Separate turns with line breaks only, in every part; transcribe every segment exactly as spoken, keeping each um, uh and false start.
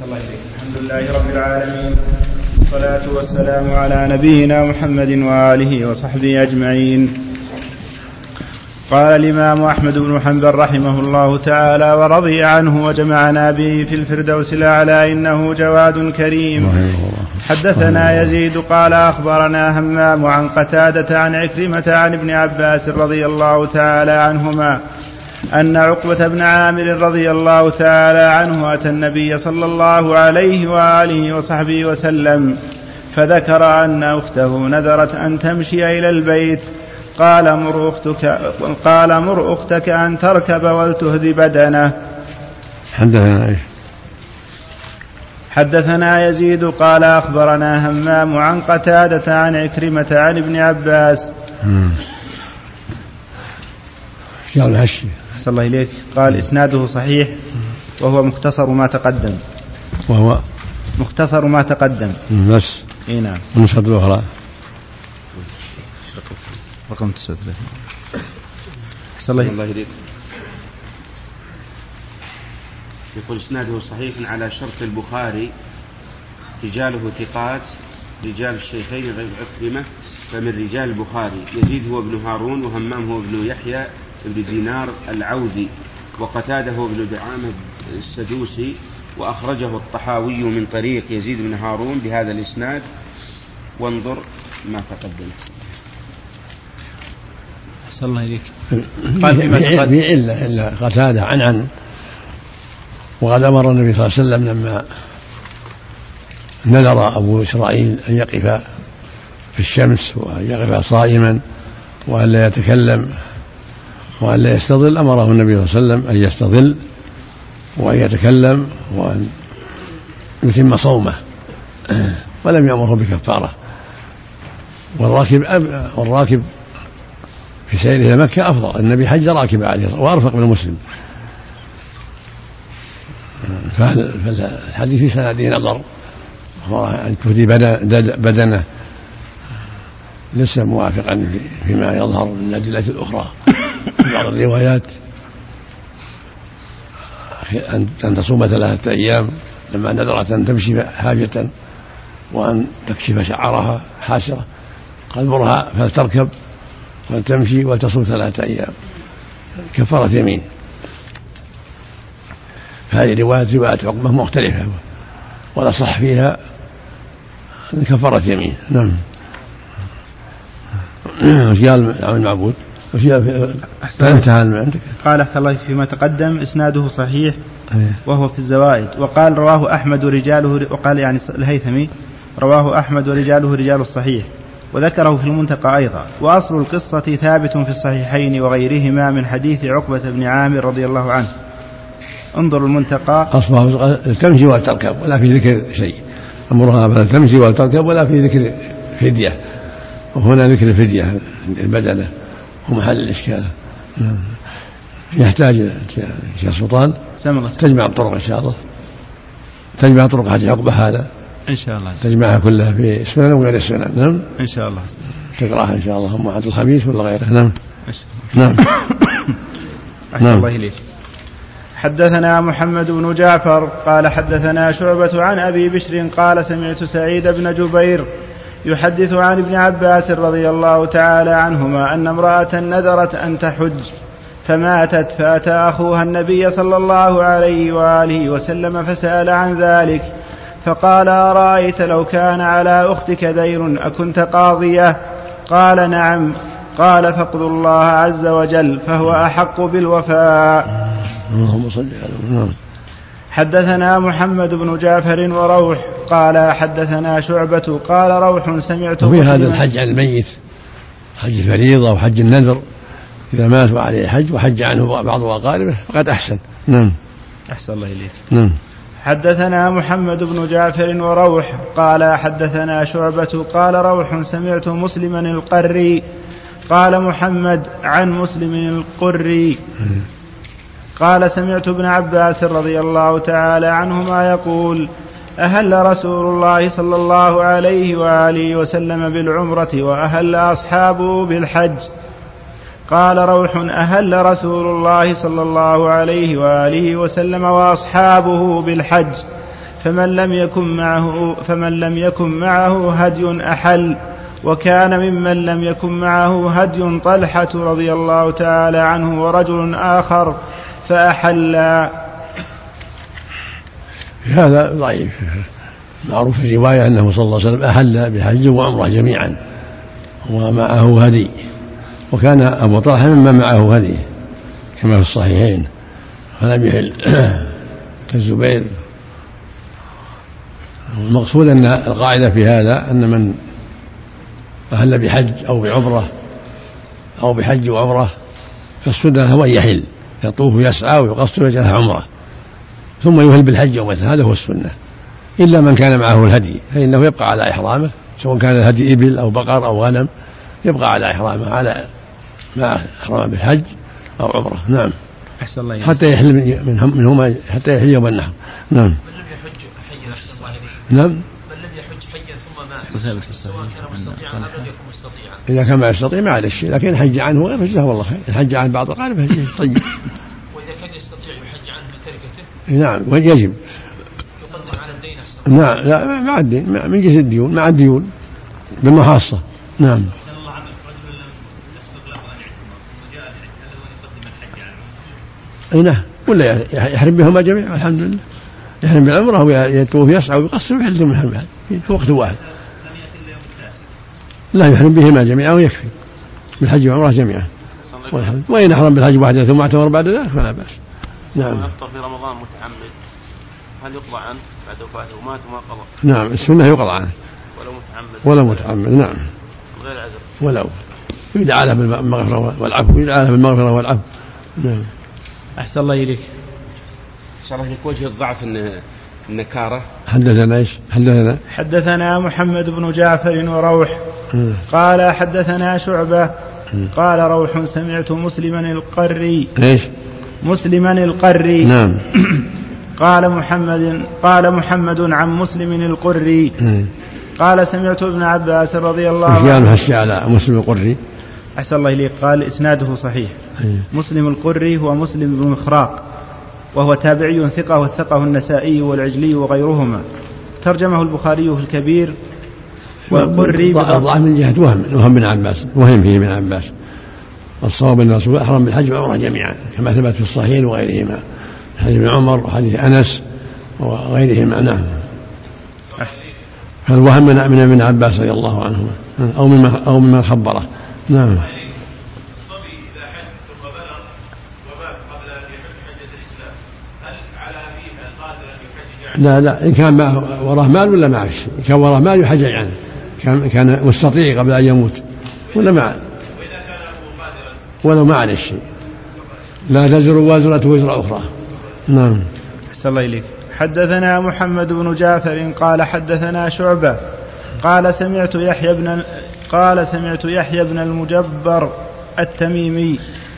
الحمد لله رب العالمين، والصلاة والسلام على نبينا محمد وآله وصحبه أجمعين. قال الإمام أحمد بن حنبل رحمه الله تعالى ورضي عنه وجمعنا به في الفردوس الأعلى إنه جواد كريم. حدثنا يزيد قال أخبرنا همام عن قتادة عن عكرمة عن ابن عباس رضي الله تعالى عنهما أن عقبة بن عامر رضي الله تعالى عنه أتى النبي صلى الله عليه وآله وصحبه وسلم فذكر أن أخته نذرت أن تمشي إلى البيت. قال مر أختك, قال مر أختك أن تركب ولتهدي بدنه.
حدثنا,
حدثنا يزيد قال أخبرنا همام عن قتادة عن عكرمة عن ابن عباس.
قال الهشي
صلى الله إليك. قال إسناده صحيح وهو مختصر ما تقدم.
وهو
مختصر ما تقدم
بس.
إيه نعم.
النسخة الأخرى
رقم تسعة وثلاثين. صلى الله إليك.
يقول إسناده صحيح على شرط البخاري، رجاله ثقات رجال الشيخين غير عكرمة فمن رجال البخاري. يزيد هو ابن هارون، وهمام هو ابن يحيى ابن دينار العودي، وقتاده هو ابن دعامة السدوسي، وأخرجه الطحاوي من طريق يزيد بن هارون بهذا الإسناد. وانظر ما تقدم.
صلى الله إليك.
قال في علة إلا قتاده عن عن وقد أمر النبي صلى الله عليه وسلم لما نذر أبو إسرائيل أن يقف في الشمس وأن يقف صائما وأن لا يتكلم وأن لا يستظل، أمره النبي صلى الله عليه وسلم أن يستظل وأن يتكلم وأن يتم صومه، ولم يأمره بكفارة. والراكب والراكب في سيره إلى مكة أفضل. النبي حج راكب عليه الصلاة والسلام وأرفق من المسلم. فالحديث في سنده نظر، أن تهدي بدنه ليس موافقا فيما يظهر من الأدلة الأخرى. في بعض الروايات أن تصوم ثلاثة أيام لما نذرت أن تمشي حاجة وأن تكشف شعرها حاسرة، قال مرها فلتركب فتمشي وتصوم ثلاثة أيام كفارة يمين. هذه رواية رواية عقبة مختلفة ولا صح فيها كفارة يمين. نعم. قال عن المعبود
قال أحسن الله فيما تقدم إسناده صحيح وهو في الزوائد. وقال رواه أحمد رجاله، وقال يعني الهيثمي رواه أحمد ورجاله رجال الصحيح، وذكره في المنتقى أيضا. وأصل القصة ثابت في الصحيحين وغيرهما من حديث عقبة بن عامر رضي الله عنه. انظر المنتقى.
أصلها تمشي وتركب ولا في ذكر شيء، أمرها فلا تمشي وتركب ولا في ذكر فدية، وهنا ذكر الفدية البدنة هو محل الإشكال. يحتاج يا سلطان تجمع الطرق إن شاء الله، تجمع طرق حديث عقبة هذا
إن شاء الله،
تجمعها كلها في السنن وغير السنن. نعم
إن شاء الله
تقرأها إن شاء الله، هم عبد الخبيث ولا غيره. نعم
نعم. أحسن الله إليك. حدثنا محمد بن جعفر قال حدثنا شعبة عن أبي بشر قال سمعت سعيد بن جبير يحدث عن ابن عباس رضي الله تعالى عنهما أن امرأة نذرت أن تحج فماتت، فأتى أخوها النبي صلى الله عليه وآله وسلم فسأل عن ذلك، فقال أرأيت لو كان على أختك دين أكنت قاضية؟ قال نعم. قال فاقض الله عز وجل فهو أحق بالوفاء.
اللهم صل على.
حدثنا محمد بن جعفر وروح قال حدثنا شعبة قال روح سمعت.
وفي هذا الحج عن الميت حج الفريضة وحج النذر، إذا مات وعليه حج وحج عنه بعض أقاربه فقد أحسن. نعم
أحسن الله إليك.
نعم.
حدثنا محمد بن جعفر وروح قال حدثنا شعبة قال روح سمعت مسلما القري قال محمد عن مسلم القري قال سمعت ابن عباس رضي الله تعالى عنهما يقول أهل رسول الله صلى الله عليه وآله وسلم بالعمرة وأهل أصحابه بالحج. قال روح أهل رسول الله صلى الله عليه وآله وسلم وأصحابه بالحج، فمن لم يكن معه, فمن لم يكن معه هدي أحل. وكان ممن لم يكن معه هدي طلحة رضي الله تعالى عنه ورجل آخر فأحلا.
هذا ضعيف. معروف في الرواية أنه صلى الله عليه وسلم أحل بحج وعمرة جميعا ومعه هدي، وكان أبو طلحة ممن معه هدي كما في الصحيحين، فلم يحل كالزبير. المقصود أن القاعدة في هذا أن من أهل بحج أو بعمرة أو بحج وعمرة فالسنة هو يحل، يطوف يسعى ويقصر وجهه عمرة ثم يهل بالحج ومثل، هذا هو السنة. إلا من كان معه الهدي فإنه يبقى على إحرامه، سواء كان الهدي إبل أو بقر أو غنم، يبقى على إحرامه على مع إحرامه بالحج أو عمرة. نعم.
أحسن الله
حتى يحل من منهما حتى يحل يوم النحر. نعم.
من لم يحج حيا أحسن الله إليك.
نعم.
من لم يحج حيا ثم مات سواء كان مستطيعا أم لم يكن مستطيعا.
إذا كان ما يستطيع ما عليه شيء، لكن حج عنه غير فجزاه والله خير. الحج عن بعض القارب فجزاه طيب.
وإذا كان يستطيع يحج عنه بتركته.
نعم ويجب.
يقدم على الدين أحسن.
نعم لا مع الدين من جنس الديون مع الديون بالمحاصة. نعم. اي نعم ولا يحرم بهما جميعا الحمد لله، يحرم بالعمره ويطوف يسعى ويقصر ويحل ثم يحرم في وقت واحد. لا يحرم بهما جميعا ويكفي بالحج والعمره جميعا. وإن أحرم بالحج واحدة ثم اعتمر بعد ذلك فلا بأس. نعم.
يفطر في رمضان متعمد هل يقضى عنه بعد وفاته ومات وما قضى؟
نعم السنة يقضى عنه
ولو متعمد.
ولا متعمد. نعم.
غير عذر.
ولو يدعى له بالمغفرة والعفو، يدعى له بالمغفرة والعفو. نعم.
أحسن الله إليك.
إن شاء الله لك وجه الضعف إن النكارة.
حدثنا إيش؟ حدثنا
حدثنا محمد بن جعفر وروح
م.
قال حدثنا شعبة م. قال روح سمعت مسلما القري.
إيش؟
مسلما القري.
نعم.
قال محمد قال محمد عن مسلم القري م. قال سمعت ابن عباس رضي الله عنه.
وش هشي على مسلم القري؟
أحسن الله إليك. قال إسناده صحيح. أيه. مسلم القري هو مسلم بن مخراق وهو تابعي ثقة وثقه النسائي والعجلي وغيرهما. ترجمه البخاري في الكبير. والقري
ضعف من جهة وهم وهم بن عباس، وهم فيه بن عباس. الصواب أن الرسول أحرم بالحج والعمرة جميعا كما ثبت في الصحيحين وغيرهما، حديث ابن عمر وحديث أنس وغيرهما. نعم. فالوهم من من ابن عباس رضي الله عنهما أو مما أو مما خبره. نعم.
الصبي إذا حج ثم بلغ ومات قبل أن يحج حجة الإسلام هل على أبيه القادر أن يحجج عنه؟
لا لا إن كان وراه مال ولا معه شيء، إن كان وراه مال يحجج عنه، كان كان مستطيع قبل أن يموت ولا معه.
وإذا كان أبوه قادرا
ولو ما عليه شيء لا تزر وازرة وزر أخرى. نعم.
أحسن الله إليك. حدثنا محمد بن جعفر قال حدثنا شعبة قال سمعت يحيى بن قال سمعت يحيى بن المجبر التميمي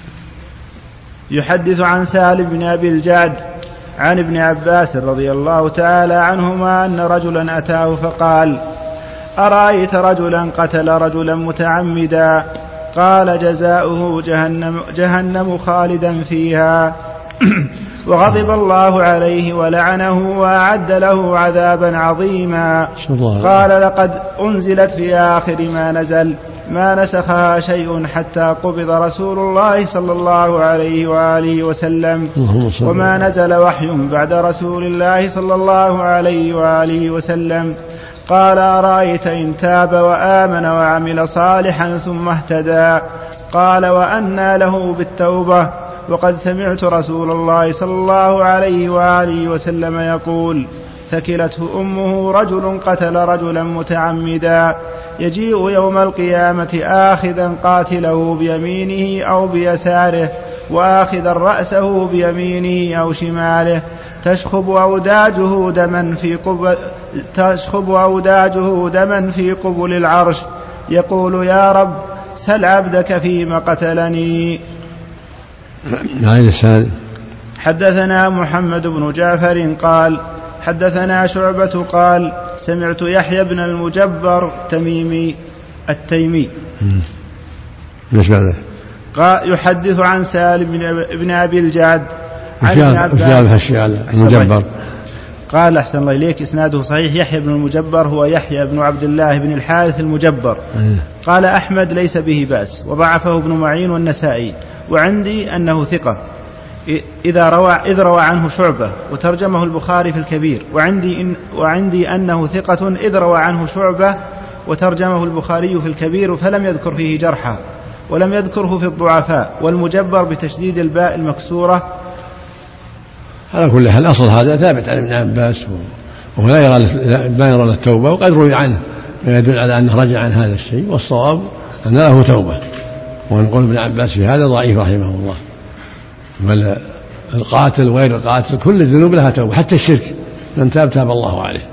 يحدث عن سالم بن أبي الجعد عن ابن عباس رضي الله تعالى عنهما أن رجلا أتاه فقال أرأيت رجلا قتل رجلا متعمدا؟ قال جزاؤه جهنم, جهنم خالدا فيها وغضب الله عليه ولعنه وأعد له عذابا عظيما. قال لقد أنزلت في آخر ما نزل ما نسخها شيء حتى قبض رسول الله صلى الله عليه وآله وسلم وما نزل وحي بعد رسول الله صلى الله عليه وآله وسلم. قال أرأيت إن تاب وآمن وعمل صالحا ثم اهتدى؟ قال وأنى له بالتوبة وقد سمعت رسول الله صلى الله عليه وآله وسلم يقول ثكلته أمه رجل قتل رجلا متعمدا يجيء يوم القيامة آخذا قاتله بيمينه أو بيساره وآخذا رأسه بيمينه أو شماله تشخب أوداجه دما في قبل تشخب أوداجه دما في قبل العرش يقول يا رب سل عبدك فيما قتلني. حدثنا محمد بن جعفر قال حدثنا شعبة قال سمعت يحيى بن المجبر تميمي التيمي قال يحدث عن سالم بن أبي الجعد عن ابن عباس
المجبر
قال أحسن الله إليك إسناده صحيح. يحيى بن المجبر هو يحيى بن عبد الله بن الحارث المجبر. قال أحمد ليس به بأس وضعفه ابن معين والنسائي، وعندي أنه ثقة إذا روى إذ روى عنه شعبة وترجمه البخاري في الكبير، وعندي إن وعندي أنه ثقة إذ روى عنه شعبة وترجمه البخاري في الكبير فلم يذكر فيه جرحا ولم يذكره في الضعفاء، والمجبر بتشديد الباء المكسورة.
على كل حال الأصل هذا ثابت عن ابن عباس، وهو لا يرى لا يرى التوبة، وقد روي عنه ما يدل على أنه رجع عن هذا الشيء، والصواب أن له توبة، ونقول ابن عباس في هذا ضعيف رحمه الله. بل القاتل وغير القاتل كل الذنوب لها توبة، حتى الشرك من تاب تاب الله عليه.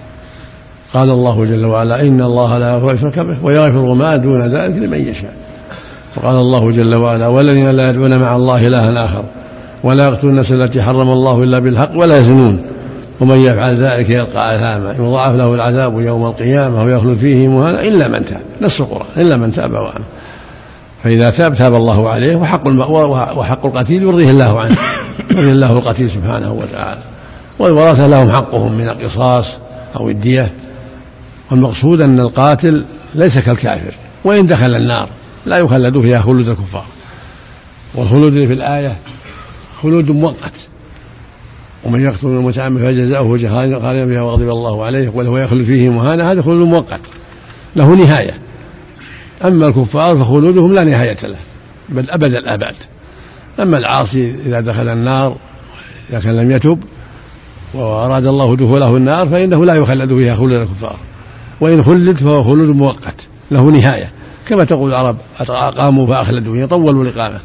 قال الله جل وعلا إن الله لا يغفر يشرك به ويغفر ما دون ذلك لمن يشاء. وقال الله جل وعلا والذين لا يدعون مع الله إلها آخر ولا يقتلون النفس التي حرم الله إلا بالحق ولا يزنون ومن يفعل ذلك يلقى أثاما يضاعف له العذاب يوم القيامة ويخلد فيه مهانا إلا من تاب. نص القرآن إلا من تاب وآمن. فإذا تاب تاب الله عليه، وحق المأوى وحق القتيل يرضيه الله عنه، يرضي الله القتيل سبحانه وتعالى، والورثة لهم حقهم من القصاص أو الدية. والمقصود أن القاتل ليس كالكافر، وإن دخل النار لا يخلد فيها خلود الكفار، والخلود في الآية خلود مؤقت. ومن يقتل المتعمد فجزاؤه جهنم خالدا فيها وغضب الله عليه وله يخلد فيه مهانا، هذا خلود مؤقت له نهاية. أما الكفار فخلودهم لا نهاية له بل أبد الآباد. أما العاصي إذا دخل النار إذا كان لم يتب وأراد الله دخوله النار فإنه لا يخلد فيها خلود الكفار، وإن خلد فهو خلود مؤقت له نهاية، كما تقول العرب أقاموا فأخلدوا يطولوا الإقامة.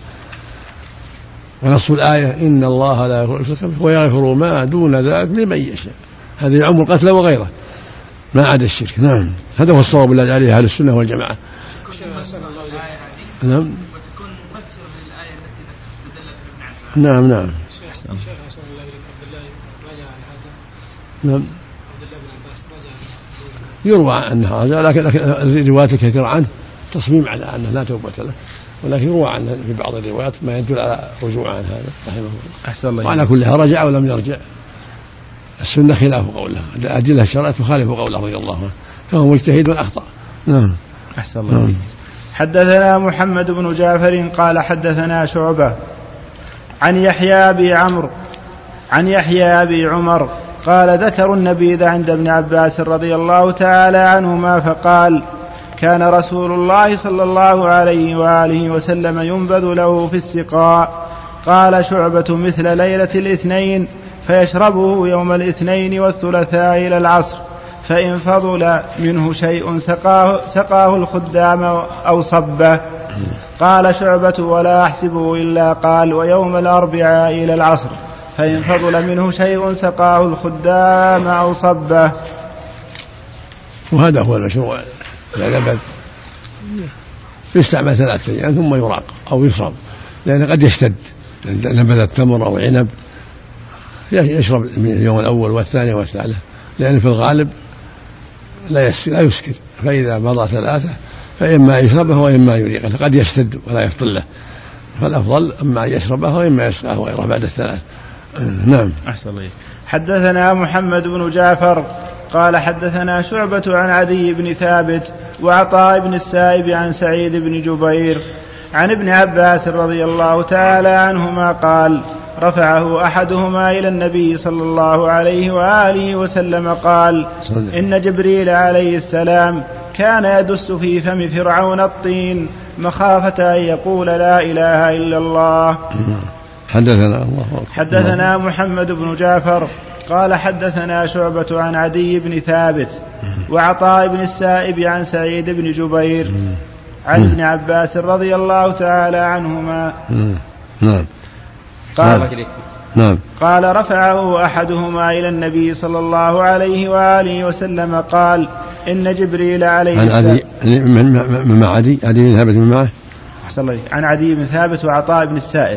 ونص الآية إن الله لا يغفر الشرك به ويغفر ما دون ذلك لمن يشاء، هذا يعم القتل وغيره ما عدا الشرك. نعم، هذا هو الصواب الذي عليه أهل السنة والجماعة. نعم
وتكون مفسر للآية التي استدلت بابن عباس.
نعم نعم.
شيخ حسن الله إليك عبد الله ما جاء عن هذا.
نعم.
عبد الله بن عباس ما جاء.
يروى عن هذا، لكن الروايات الكثيرة عنه تصميم على أنه لا توبة له، ولكن يروى عنه في بعض الروايات ما يدل على رجوع عن هذا رحمه الله.
أحسن الله.
وعلى كلها رجع ولم يرجع، السنة خلاف قوله، الأدلة الشرعية تخالف قوله رضي الله عنه، فهو مجتهد والأخطأ. نعم.
أحسن الله. نعم. حدثنا محمد بن جعفر قال حدثنا شعبة عن يحيى أبي عمرو عن يحيى أبي عمر قال ذكروا النبيذ عند ابن عباس رضي الله تعالى عنهما فقال كان رسول الله صلى الله عليه وآله وسلم ينبذ له في السقاء. قال شعبة مثل ليلة الاثنين فيشربه يوم الاثنين والثلاثاء إلى العصر، فإن فضل منه شيء سقاه, سقاه الخدام أو صبه. قال شعبة ولا أحسبه إلا قال ويوم الأربعاء إلى العصر، فإن فضل منه شيء سقاه الخدام أو صبه.
وهذا هو المشروع، لا نبذ يستعمل ثلاثة أيام ثم يراق أو يشرب، لأن قد يشتد نبذ التمر أو عنب يشرب اليوم الأول والثاني والثالث، لأن في الغالب لا يسكر، فإذا مضى ثلاثة فإما يشربه وإما يريقه، قد يشتد ولا يفضل له، فالأفضل أما يشربه وإما يسقاه غيره بعد الثلاث. نعم.
أحسن الله. حدثنا محمد بن جعفر قال حدثنا شعبة عن عدي بن ثابت وعطاء بن السائب عن سعيد بن جبير عن ابن عباس رضي الله تعالى عنهما قال رفعه أحدهما إلى النبي صلى الله عليه وآله وسلم قال إن جبريل عليه السلام كان يدس في فم فرعون الطين مخافة أن يقول لا إله إلا الله.
حدثنا الله
حدثنا محمد بن جعفر قال حدثنا شعبة عن عدي بن ثابت وعطاء بن السائب عن سعيد بن جبير عن ابن عباس رضي الله تعالى عنهما.
نعم.
قال
نعم.
قال رفعه أحدهما إلى النبي صلى الله عليه وآله وسلم قال إن جبريل عليه
عن عدي من مع عدي عدي بن ثابت من معه.
أحسن الله. عن عدي بن ثابت وعطاء بن السائب.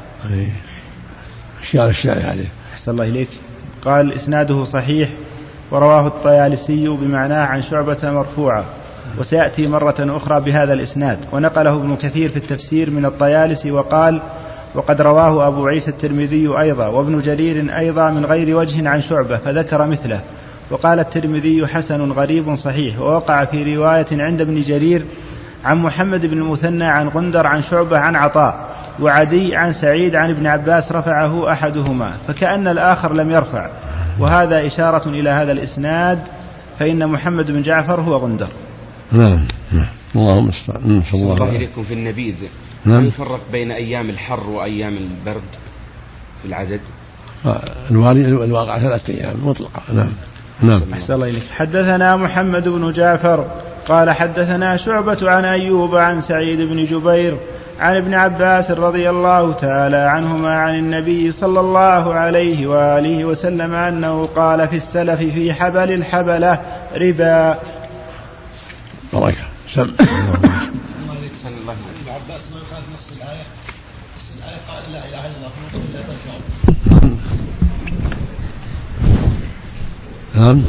الشعر الشعر عليه.
أحسن الله إليك. قال إسناده صحيح ورواه الطيالسي بمعناه عن شعبة مرفوعة، وسيأتي مرة أخرى بهذا الإسناد. ونقله ابن كثير في التفسير من الطيالسي وقال وقد رواه أبو عيسى الترمذي أيضا وابن جرير أيضا من غير وجه عن شعبة فذكر مثله. وقال الترمذي حسن غريب صحيح. ووقع في رواية عند ابن جرير عن محمد بن المثنى عن غندر عن شعبة عن عطاء وعدي عن سعيد عن ابن عباس رفعه أحدهما فكأن الآخر لم يرفع، وهذا إشارة إلى هذا الإسناد، فإن محمد بن جعفر هو غندر.
نعم. اللهم استعان.
الله إليكم في النبيذ. هل يفرق بين أيام الحر وأيام البرد في العدد؟
الواقع ثلاثة أيام مطلقة. نعم. نعم.
أحسن الله إليك. حدثنا محمد بن جعفر قال حدثنا شعبة عن أيوب عن سعيد بن جبير عن ابن عباس رضي الله تعالى عنهما عن النبي صلى الله عليه وآله وسلم أنه قال في السلف في حبل الحبلة ربا.
بركة. سم.
ابن عباس ما يخالف نص الآية، نص الآية قال لا إله إلا الله لا تنفع.
نعم.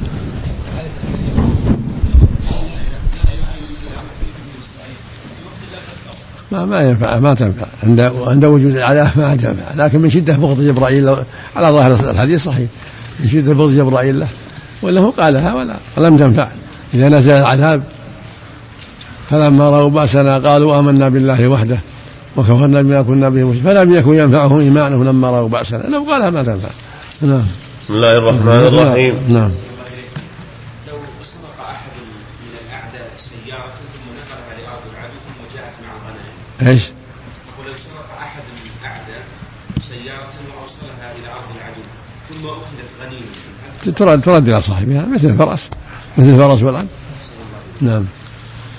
ما ما ينفع ما تنفع عند عند وجود العداء ما تنفع، لكن من شدة بغض جبرائيل على ظاهر الحديث صحيح من شدة بغض جبرائيل له وله قالها ولا ولم تنفع. إذا نزل العذاب فلما رأوا بأسنا قالوا آمنا بالله وحده وكفرنا بما كنا به مشركين فلم يكن ينفعهم إيمانهم لما رأوا بأسنا لو قالها ما تنفع. نعم.
بسم الله الرحمن الرحيم.
نعم.
لو سرق أحد من الأعداء سيارة ثم نقلها لأرض العدو ثم جاءت مع الغنائم.
إيش؟
ولو سرق أحد من الأعداء سيارة وأوصلها إلى أرض العدو ثم أخذت غنيمة
ترد ترد إلى صاحبها مثل الفرس مثل الفرس والعبد. نعم.